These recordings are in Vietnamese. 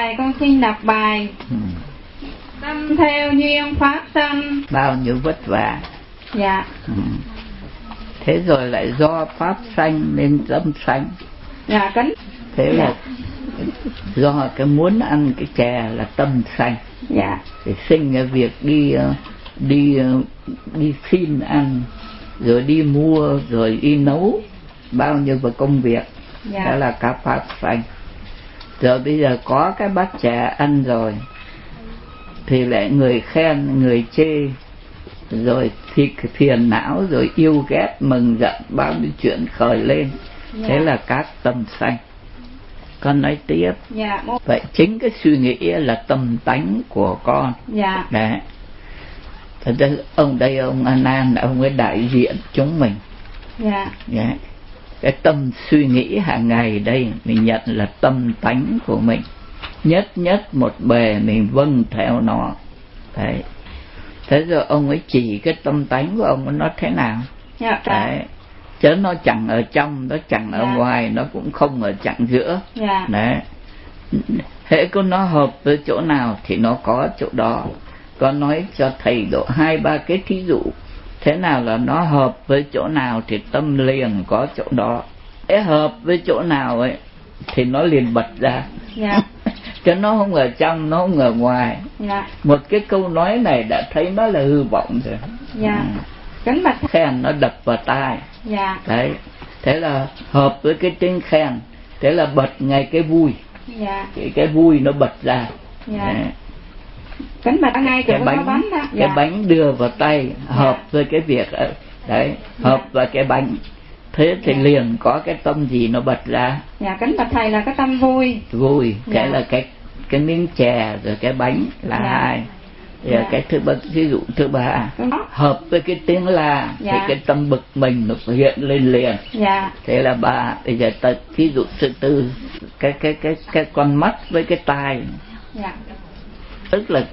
thầy, con xin đọc bài. Tâm theo duyên pháp sanh. Bao nhiêu vất vả. Dạ. Thế rồi lại do pháp sanh nên tâm sanh. Dạ, kính. Thế là do cái muốn ăn cái chè là tâm sanh. Dạ. Để sinh ra việc đi xin ăn, rồi đi mua, rồi đi nấu, bao nhiêu về công việc. Dạ. Đó là cả pháp sanh. Rồi bây giờ có cái bát chè ăn rồi thì lại người khen người chê, rồi thì phiền não, rồi yêu ghét mừng giận, bao nhiêu chuyện khởi lên. Dạ. Thế là các tâm sanh. Con nói tiếp. Dạ. Vậy chính cái suy nghĩ là tâm tánh của con. Dạ. Đấy. Thật ra ông A Nan là ông ấy đại diện chúng mình. Dạ. Đấy. Cái tâm suy nghĩ hàng ngày đây mình nhận là tâm tánh của mình, nhất một bề mình vâng theo nó. Đấy. Thế rồi ông ấy chỉ cái tâm tánh của ông ấy nó thế nào. Dạ. Đấy. Chứ nó chẳng ở trong, nó chẳng ở ngoài, nó cũng không ở chặng giữa. Dạ. Đấy. Hễ có nó hợp với chỗ nào thì nó có chỗ đó. Con nói cho thầy độ 2-3 cái thí dụ. Thế nào là nó hợp với chỗ nào thì tâm liền có chỗ đó. Hễ hợp với chỗ nào ấy thì nó liền bật ra. Dạ. Chứ nó không ở trong, nó không ở ngoài. Dạ. Một cái câu nói này đã thấy nó là hư vọng rồi. Dạ. Kính bạch khen nó đập vào tai. Dạ. Đấy. Thế là hợp với cái tiếng khen, thế là bật ngay cái vui. Dạ. Cái vui nó bật ra. Dạ. Đấy. Kính bạch ngay cái bánh đó. Cái Dạ. bánh đưa vào tay hợp với cái việc ấy. Đấy, hợp vào cái bánh. Thế thì liền có cái tâm gì nó bật ra. Dạ, kính bạch thầy là cái tâm vui. Vui, cái là cái miếng chè rồi cái bánh là hai. Rồi cái ví dụ thứ ba hợp với cái tiếng la thì cái tâm bực mình nó hiện lên liền. Dạ. Thế là ba. Bây giờ ví dụ thứ tư, cái con mắt với cái tai. Dạ. Tức là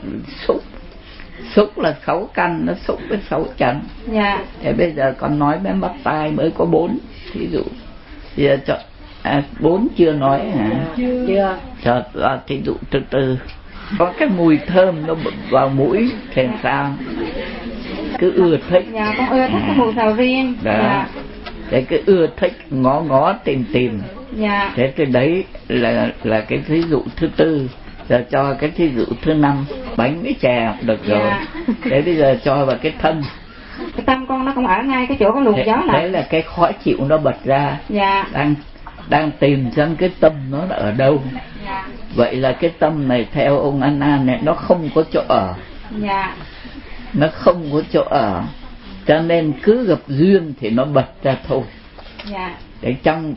xúc là 6 căn, nó xúc với 6 trần. Dạ. Thế bây giờ con nói với mắt tai mới có 4. Thí dụ bây giờ cho 4 chưa nói hả? Chưa. Cho thí dụ thứ tư, có cái mùi thơm nó vào mũi thì sao? Cứ ưa thích. Dạ, con ưa thích cái mùi sầu riêng. Đó. Dạ. Thế cứ ưa thích, ngó tìm. Dạ. Thế thì đấy là cái thí dụ thứ tư. Giờ cho cái thí dụ thứ 5, bánh với chè được rồi. Thế bây giờ cho vào cái thân. Cái tâm con nó cũng ở ngay cái chỗ có luồng gió này. Thế là cái khó chịu nó bật ra. Dạ. Đang tìm xem cái tâm nó là ở đâu. Dạ. Vậy là cái tâm này theo ông A Nan này nó không có chỗ ở. Dạ. Nó không có chỗ ở, cho nên cứ gặp duyên thì nó bật ra thôi. Dạ. Để trong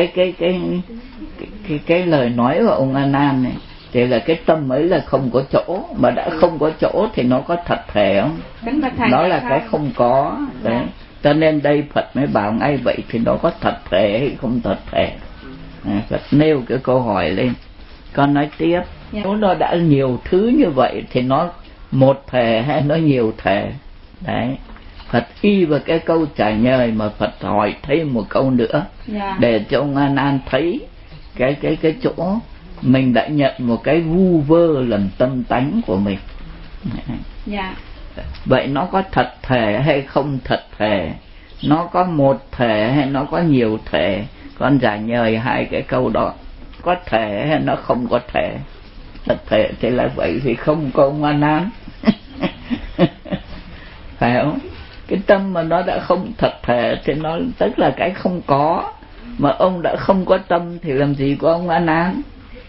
cái lời nói của ông A Nan này thì là cái tâm ấy là không có chỗ, mà đã không có chỗ thì nó có thật thể không? Nó là cái không có. Đấy. Cho nên đây Phật mới bảo ngay vậy thì nó có thật thể hay không thật thể. Phật nêu cái câu hỏi lên. Con nói tiếp. Nếu nó đã nhiều thứ như vậy thì nó một thể hay nó nhiều thể? Đấy. Phật y vào cái câu trả lời mà Phật hỏi thêm một câu nữa. Để cho ông A Nan thấy cái chỗ mình đã nhận một cái vu vơ làm tâm tánh của mình. Dạ. Vậy nó có thật thể hay không thật thể? Nó có một thể hay nó có nhiều thể? Con giải nhời hai cái câu đó. Có thể hay nó không có thể? Thật thể thì là vậy thì không có ông A Nan. Phải không? Cái tâm mà nó đã không thật thể thì nó tức là cái không có. Mà ông đã không có tâm thì làm gì có ông A Nan?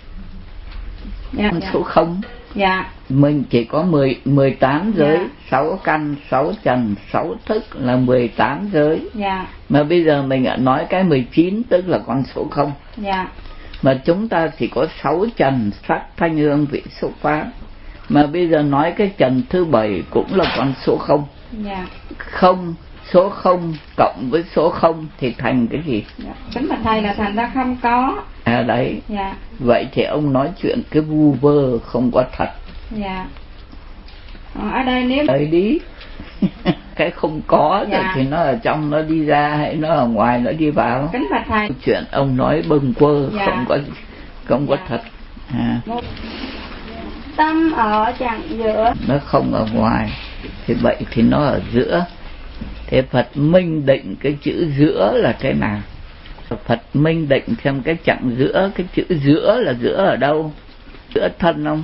Số không. Dạ. Mình chỉ có 18 giới, 6 căn, 6 trần, 6 thức là 18 giới. Dạ. Mà bây giờ mình đã nói cái 19 tức là con số không. Dạ. Mà chúng ta chỉ có 6 trần, sắc thanh hương vị xúc pháp. Mà bây giờ nói cái trần thứ 7 cũng là con số không. Dạ. Không, số không cộng với số không thì thành cái gì? Dạ. Kính bạch thầy là thành ra không có. Đấy. Dạ. Vậy thì ông nói chuyện cái vu vơ không có thật. Dạ. Ở đây nếu đi cái không có rồi thì nó ở trong nó đi ra hay nó ở ngoài nó đi vào? Kính bạch thầy. Chuyện ông nói bâng quơ không có thật. Tâm ở chặng giữa, nó không ở ngoài, thì vậy thì nó ở giữa. Thế Phật minh định cái chữ giữa là thế nào? Phật minh định xem cái chặng giữa, cái chữ giữa là giữa ở đâu? Giữa thân không?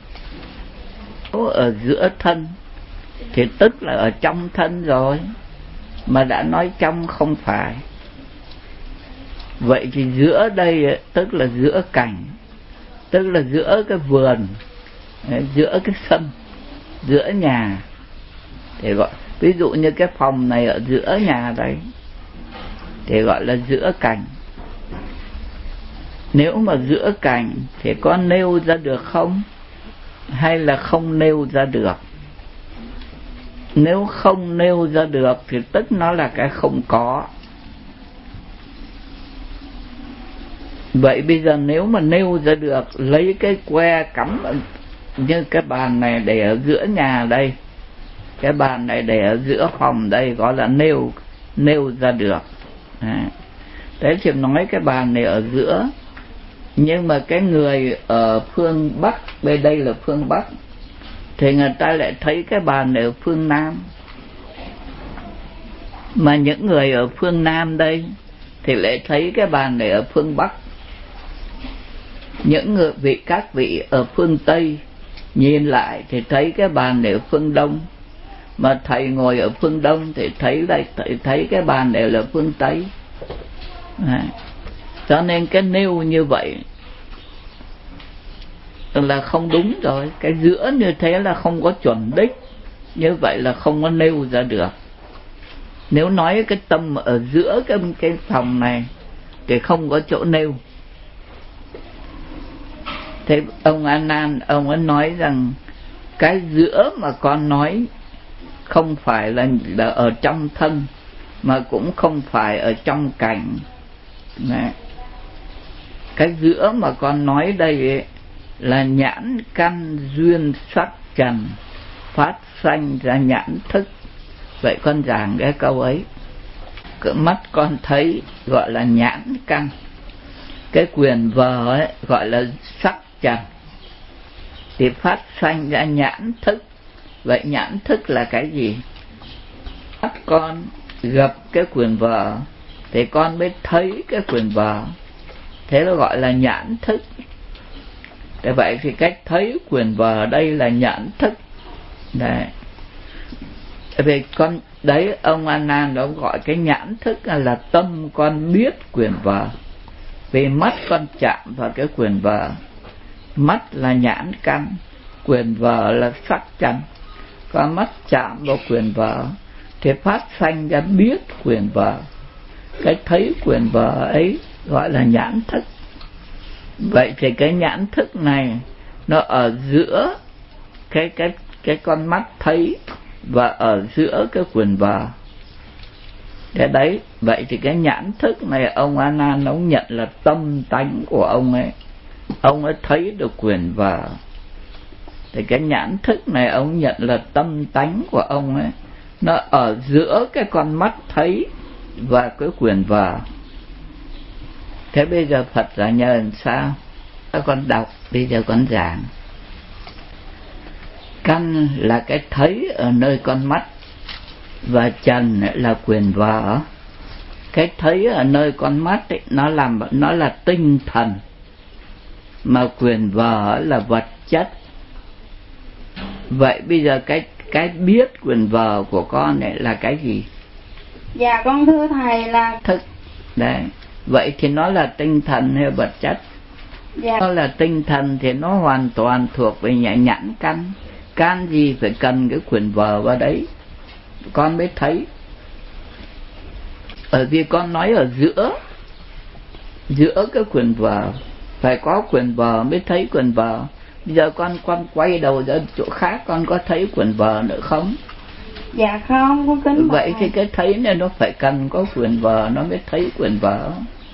Ở giữa thân thì tức là ở trong thân rồi, mà đã nói trong không phải. Vậy thì giữa đây tức là giữa cảnh, tức là giữa cái vườn, giữa cái sân, giữa nhà. Thì gọi, ví dụ như cái phòng này ở giữa nhà đây thì gọi là giữa cảnh. Nếu mà giữa cảnh thì có nêu ra được không, hay là không nêu ra được? Nếu không nêu ra được thì tức nó là cái không có. Vậy bây giờ nếu mà nêu ra được, lấy cái que cắm như cái bàn này để ở giữa nhà đây, cái bàn này để ở giữa phòng đây, gọi là nêu ra được. Thế thì nói cái bàn này ở giữa, nhưng mà cái người ở phương Bắc, bên đây là phương Bắc, thì người ta lại thấy cái bàn này ở phương Nam. Mà những người ở phương Nam đây thì lại thấy cái bàn này ở phương Bắc. Những các vị ở phương Tây nhìn lại thì thấy cái bàn này ở phương Đông. Mà thầy ngồi ở phương Đông thì thấy cái bàn này là phương Tây. Cho nên cái nêu như vậy là không đúng rồi. Cái giữa như thế là không có chuẩn đích, như vậy là không có nêu ra được. Nếu nói cái tâm ở giữa cái phòng này thì không có chỗ nêu. Thế ông A Nan, ông ấy nói rằng cái giữa mà con nói không phải là ở trong thân, mà cũng không phải ở trong cảnh. Đấy. Cái giữa mà con nói đây ấy, là nhãn căn duyên sắc trần phát sanh ra nhãn thức. Vậy con giảng cái câu ấy. Cái mắt con thấy gọi là nhãn căn, cái quyền vờ ấy gọi là sắc trần, thì phát sanh ra nhãn thức. Vậy nhãn thức là cái gì? Mắt con gặp cái quyền vờ thì con mới thấy cái quyền vờ, thế nó gọi là nhãn thức. Thế vậy thì cách thấy quyền vờ đây là nhãn thức. Đấy. Vì con đấy, ông A Nan đó gọi cái nhãn thức là tâm con biết quyền vờ. Vì mắt con chạm vào cái quyền vờ, mắt là nhãn căn, quyền vờ là sắc trần. Con mắt chạm vào quyền vờ thì phát sanh ra biết quyền vờ. Cái thấy quyền vờ ấy gọi là nhãn thức. Vậy thì cái nhãn thức này nó ở giữa cái con mắt thấy và ở giữa cái quyền vờ. Thế đấy, vậy thì cái nhãn thức này ông A Nan ông nhận là tâm tánh của ông ấy. Ông ấy thấy được quyền vờ. Thì cái nhãn thức này ông nhận là tâm tánh của ông ấy. Nó ở giữa cái con mắt thấy và cái quyền vờ. Thế bây giờ Phật giải nhờ làm sao? Con đọc, bây giờ con giảng. Căn là cái thấy ở nơi con mắt, và trần là quyền vờ. Cái thấy ở nơi con mắt ấy, nó là tinh thần, mà quyền vờ là vật chất. Vậy bây giờ cái biết quyền vờ của con này là cái gì? Dạ con thưa thầy là thức. Đấy. Vậy thì nó là tinh thần hay vật chất? Dạ. Nó là tinh thần thì nó hoàn toàn thuộc về nhãn căn. Căn gì phải cần cái quyền vờ vào đấy con mới thấy. Bởi vì con nói ở giữa cái quyền vờ, phải có quyền vờ mới thấy quyền vờ. Bây giờ con quay đầu ra chỗ khác, con có thấy quyền vờ nữa không? Dạ không, con kính. Vậy thì cái thấy này nó phải cần có quyền vờ nó mới thấy quyền vờ.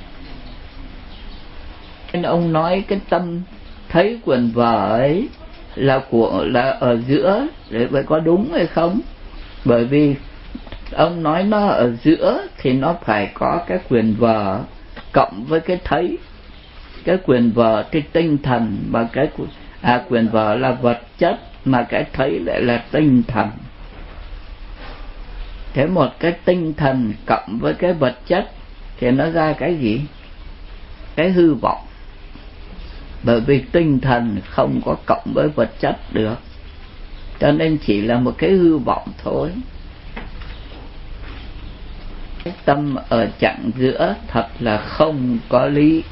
Nên ông nói cái tâm thấy quyền vờ ấy là ở giữa, để vậy có đúng hay không? Bởi vì ông nói nó ở giữa thì nó phải có cái quyền vờ cộng với cái thấy. cái quyền vợ cái tinh thần, mà cái quyền vợ là vật chất, mà cái thấy lại là tinh thần. Thế một cái tinh thần cộng với cái vật chất thì nó ra cái gì? Cái hư vọng. Bởi vì tinh thần không có cộng với vật chất được, cho nên chỉ là một cái hư vọng thôi. Cái tâm ở chặng giữa thật là không có lý.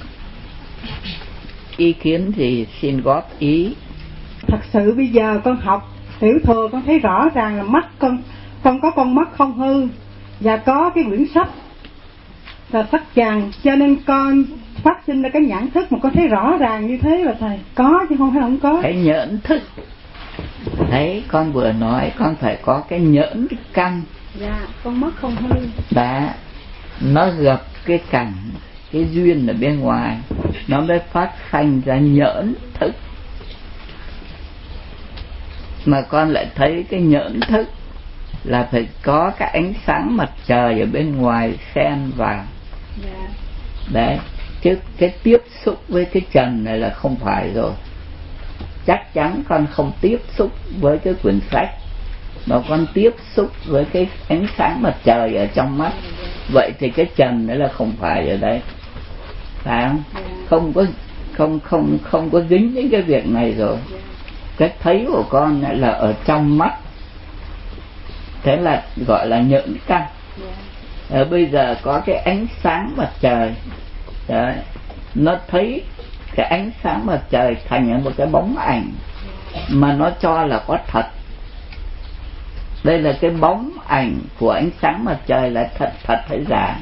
Ý kiến gì xin góp ý. Thật sự bây giờ con học tiểu thừa, con thấy rõ ràng là mắt con có con mắt không hư, và có cái quyển sách là sách vàng, cho nên con phát sinh ra cái nhãn thức, mà con thấy rõ ràng như thế là thầy. Có chứ không phải không có. Cái nhẫn thức. Đấy, con vừa nói con phải có cái nhẫn cái căn. Dạ, con mắt không hư. Đã, nó gặp cái cảnh, cái duyên ở bên ngoài, nó mới phát sanh ra nhẫn thức. Mà con lại thấy cái nhẫn thức là phải có cái ánh sáng mặt trời ở bên ngoài xen vào. Dạ. Đấy, chứ cái tiếp xúc với cái trần này là không phải rồi. Chắc chắn con không tiếp xúc với cái quyển sách, mà con tiếp xúc với cái ánh sáng mặt trời ở trong mắt. Vậy thì cái trần đấy là không phải ở đấy, phải không? Không có dính đến cái việc này rồi. Cái thấy của con là ở trong mắt, thế là gọi là nhẫn căn. Bây giờ có cái ánh sáng mặt trời đấy, nó thấy cái ánh sáng mặt trời thành một cái bóng ảnh mà nó cho là có thật. Đây là cái bóng ảnh của ánh sáng mặt trời là thật hay giả?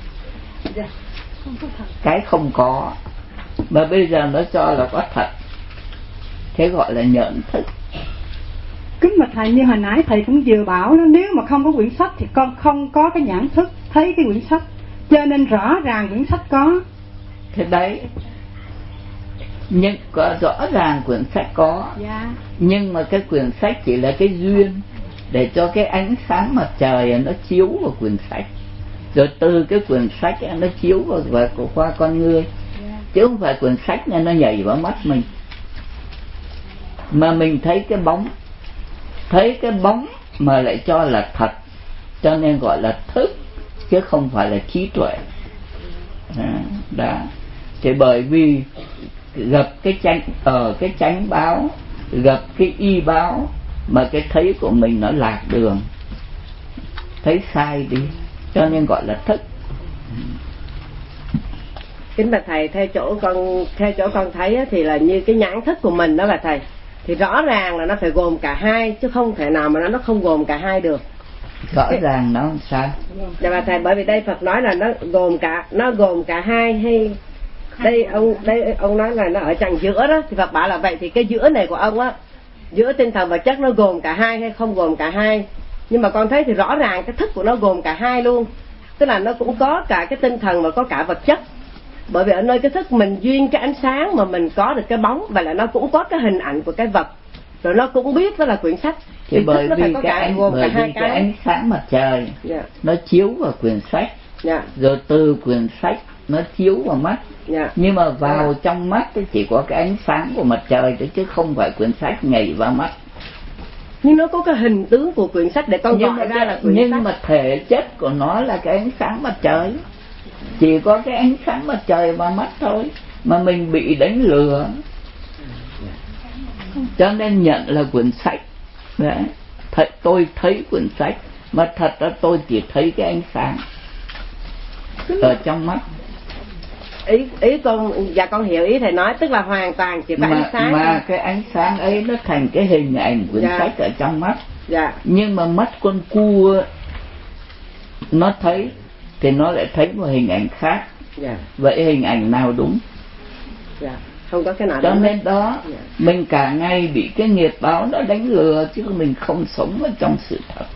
Cái không có mà bây giờ nó cho là có thật, thế gọi là nhận thức. Kính mà thầy, như hồi nãy thầy cũng vừa bảo đó, nếu mà không có quyển sách thì con không có cái nhãn thức thấy cái quyển sách, cho nên rõ ràng quyển sách có. Thế đấy, nhưng có rõ ràng quyển sách có. Dạ. Nhưng mà cái quyển sách chỉ là cái duyên để cho cái ánh sáng mặt trời nó chiếu vào quyển sách, rồi từ cái quyển sách nó chiếu vào qua con người. Chứ không phải quyển sách này nó nhảy vào mắt mình, mà mình thấy cái bóng mà lại cho là thật, cho nên gọi là thức, chứ không phải là trí tuệ. Đó. Thì bởi vì gặp cái chánh báo, gặp cái y báo, mà cái thấy của mình nó lạc đường, thấy sai đi, cho nên gọi là thức. Kính bạch thầy, theo chỗ con thấy thì là như cái nhãn thức của mình đó bà thầy, thì rõ ràng là nó phải gồm cả hai, chứ không thể nào mà nó không gồm cả hai được. Rõ ràng nó không sao? Dạ bà thầy, bởi vì đây Phật nói là nó gồm cả hai, hay đây ông nói là nó ở chặng giữa đó, thì Phật bảo là vậy thì cái giữa này của ông á, giữa tinh thần vật chất nó gồm cả hai hay không gồm cả hai. Nhưng mà con thấy thì rõ ràng cái thức của nó gồm cả hai luôn, tức là nó cũng có cả cái tinh thần và có cả vật chất. Bởi vì ở nơi cái thức mình duyên cái ánh sáng mà mình có được cái bóng, và là nó cũng có cái hình ảnh của cái vật, rồi nó cũng biết đó là quyển sách. Thì bởi vì cái ánh sáng mặt trời nó chiếu vào quyển sách, rồi từ quyển sách nó chiếu vào mắt. Nhưng mà vào trong mắt thì chỉ có cái ánh sáng của mặt trời thôi, chứ không phải quyển sách nhảy vào mắt. Nhưng nó có cái hình tướng của quyển sách để con gọi ra là quyển sách. Nhưng mà thể chất của nó là cái ánh sáng mặt trời, chỉ có cái ánh sáng mặt trời vào mắt thôi, mà mình bị đánh lừa, cho nên nhận là quyển sách. Đấy, tôi thấy quyển sách, mà thật ra tôi chỉ thấy cái ánh sáng ở trong mắt. Ý con hiểu ý thầy nói, tức là hoàn toàn chỉ có ánh sáng mà cái ánh sáng ấy nó thành cái hình ảnh quyển sách ở trong mắt. Nhưng mà mắt con cua nó thấy thì nó lại thấy một hình ảnh khác. Vậy hình ảnh nào đúng? Không có cái nào cho nên đó mình cả ngày bị cái nghiệp báo nó đánh lừa, chứ mình không sống ở trong sự thật.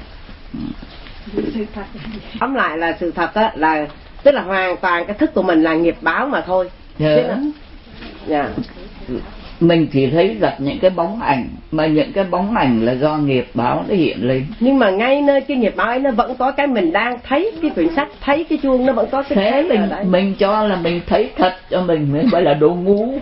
Tóm lại là sự thật á, là tức là hoàn toàn cái thức của mình là nghiệp báo mà thôi. mình chỉ thấy gặp những cái bóng ảnh, mà những cái bóng ảnh là do nghiệp báo nó hiện lên. Nhưng mà ngay nơi cái nghiệp báo ấy nó vẫn có cái mình đang thấy cái quyển sách, thấy cái chuông, nó vẫn có cái thế mình cho là mình thấy thật cho mình mới phải là đồ ngu.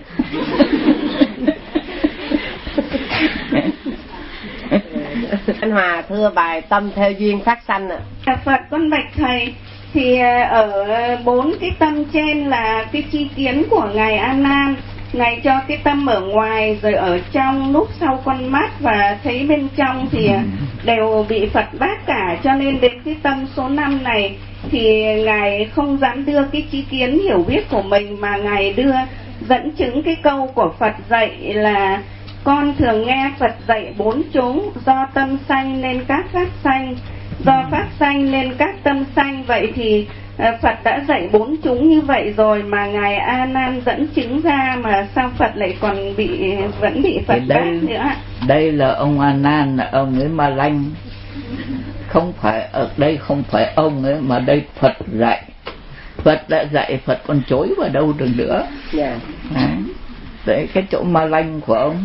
Anh Hòa thưa bài tâm theo duyên phát sanh ạ. Phật con bạch thầy, thì ở 4 cái tâm trên là cái chi kiến của ngài A Nan, ngài cho cái tâm ở ngoài rồi ở trong núp sau con mắt và thấy bên trong thì đều bị Phật bác cả, cho nên đến cái tâm số 5 này thì ngài không dám đưa cái chi kiến hiểu biết của mình, mà ngài đưa dẫn chứng cái câu của Phật dạy là con thường nghe Phật dạy 4 chúng, do tâm sanh nên các pháp sanh, do pháp sanh nên các tâm sanh. Vậy thì Phật đã dạy 4 chúng như vậy rồi mà ngài A Nan dẫn chứng ra, mà sao Phật lại còn vẫn bị Phật bác nữa? Đây là ông A Nan, là ông ấy Ma Lanh, không phải ở đây, không phải ông ấy, mà đây Phật dạy. Phật đã dạy, Phật còn chối vào đâu được nữa. Đấy, cái chỗ Ma Lanh của ông.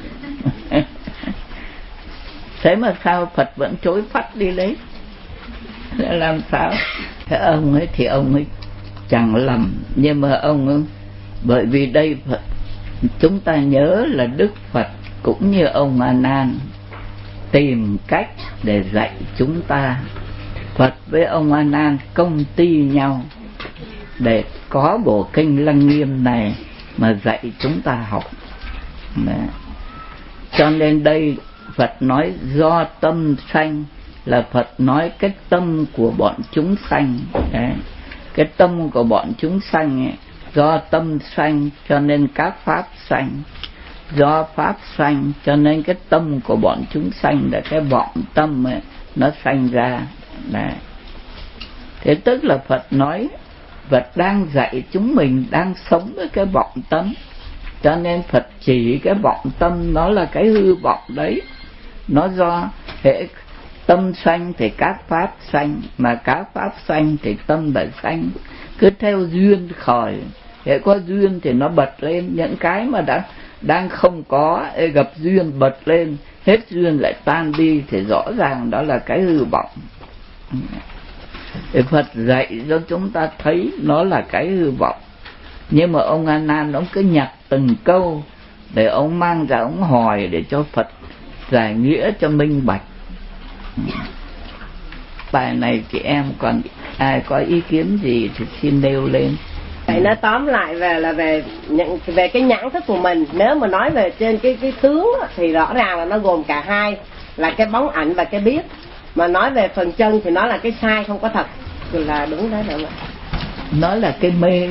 Thế mà sao Phật vẫn chối phát đi đấy? Để làm sao? Thế ông ấy thì ông ấy chẳng lầm, nhưng mà ông ấy, bởi vì đây Phật, chúng ta nhớ là Đức Phật cũng như ông A Nan tìm cách để dạy chúng ta. Phật với ông A Nan công ty nhau để có bộ kinh Lăng Nghiêm này mà dạy chúng ta học. Đấy. Cho nên đây Phật nói do tâm sanh, là Phật nói cái tâm của bọn chúng sanh. Đấy. Cái tâm của bọn chúng sanh ấy, do tâm sanh cho nên các pháp sanh, do pháp sanh cho nên cái tâm của bọn chúng sanh, là cái vọng tâm ấy, nó sanh ra. Đấy. Thế tức là Phật nói, Phật đang dạy chúng mình đang sống với cái vọng tâm, cho nên Phật chỉ cái vọng tâm nó là cái hư vọng đấy. Nó do hệ tâm sanh thì các pháp sanh, mà các pháp sanh thì tâm đã sanh, cứ theo duyên khởi. Hệ có duyên thì nó bật lên, những cái mà đang không có gặp duyên bật lên, hết duyên lại tan đi, thì rõ ràng đó là cái hư vọng. Để Phật dạy cho chúng ta thấy nó là cái hư vọng. Nhưng mà ông A Nan ông cứ nhặt từng câu để ông mang ra ông hỏi, để cho Phật giải nghĩa cho minh bạch. Bài này chị em còn ai có ý kiến gì thì xin nêu lên. Vậy nó tóm lại về cái nhãn thức của mình. Nếu mà nói về trên cái tướng thì rõ ràng là nó gồm cả hai, là cái bóng ảnh và cái biết. Mà nói về phần chân thì nó là cái sai không có thật, thì là đúng đấy đâu ạ. Nó là cái mê,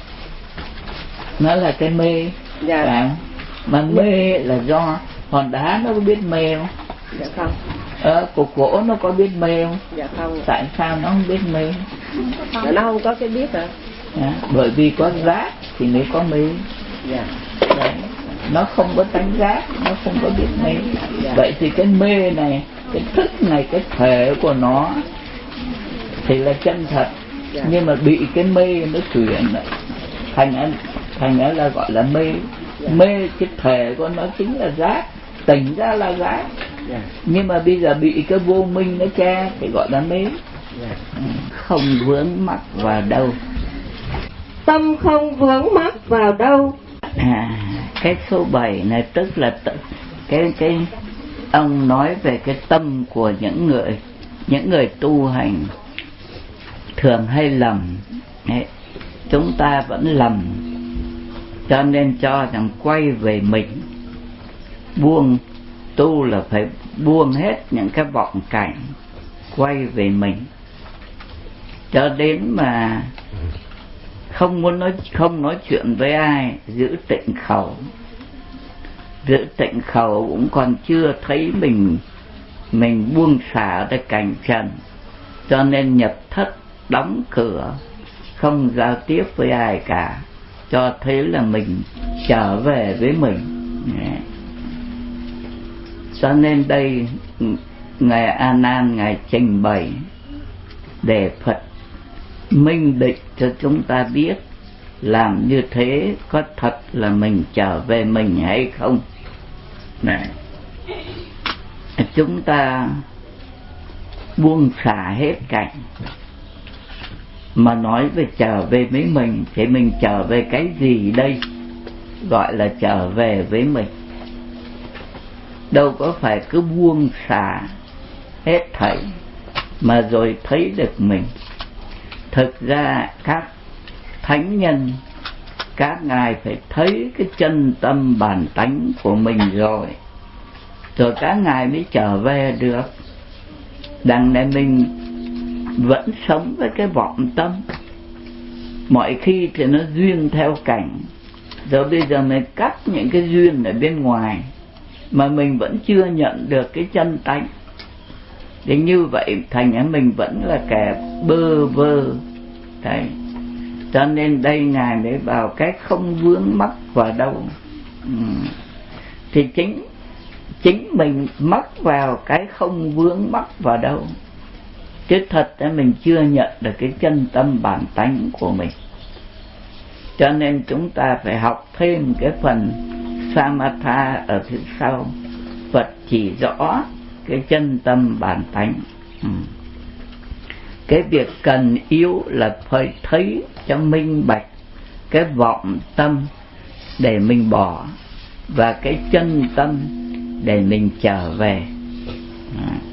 nó là cái mê. Dạ. Mà mê là do hòn đá nó có biết mê không? Dạ không. Cục gỗ nó có biết mê không? Dạ không. Tại sao nó không biết mê? Nó không có cái biết hả? Dạ. Bởi vì có giác thì mới có mê. Dạ. Đấy. Nó không có tánh giác, nó không có biết mê. Dạ. Vậy thì cái mê này, cái thức này, cái thể của nó thì là chân thật. Dạ. Nhưng mà bị cái mê nó chuyển thành ra là gọi là mê. Dạ. Mê cái thể của nó chính là giác, tỉnh ra là giác. Yeah. Nhưng mà bây giờ bị cái vô minh nó che thì gọi là mê. Yeah. Không vướng mắc vào đâu. Tâm không vướng mắc vào đâu. Cái số 7 này tức là cái ông nói về cái tâm của những người tu hành thường hay lầm. Đấy. Chúng ta vẫn lầm, cho nên cho rằng quay về mình, buông tu là phải buông hết những cái vọng cảnh, quay về mình, cho đến mà không nói chuyện với ai, giữ tịnh khẩu. Giữ tịnh khẩu cũng còn chưa thấy mình buông xả tới cảnh trần, cho nên nhập thất đóng cửa, không giao tiếp với ai cả, cho thấy là mình trở về với mình. Cho nên đây ngài A Nan ngài trình bày để Phật minh định cho chúng ta biết làm như thế có thật là mình trở về mình hay không? Này, chúng ta buông xả hết cảnh mà nói về trở về với mình thì mình trở về cái gì đây? Gọi là trở về với mình. Đâu có phải cứ buông xả hết thảy mà rồi thấy được mình. Thực ra các thánh nhân, các ngài phải thấy cái chân tâm bản tánh của mình rồi các ngài mới trở về được. Đằng này mình vẫn sống với cái vọng tâm, mọi khi thì nó duyên theo cảnh, rồi bây giờ mình cắt những cái duyên ở bên ngoài mà mình vẫn chưa nhận được cái chân tánh. Thì như vậy thành ra mình vẫn là kẻ bơ vơ. Đấy. Cho nên đây ngài mới vào cái không vướng mắc vào đâu. Thì chính mình mắc vào cái không vướng mắc vào đâu, chứ thật ra mình chưa nhận được cái chân tâm bản tánh của mình. Cho nên chúng ta phải học thêm cái phần Samatha ở phía sau. Phật chỉ rõ cái chân tâm bản tánh. Cái việc cần yếu là phải thấy cho minh bạch cái vọng tâm để mình bỏ, và cái chân tâm để mình trở về.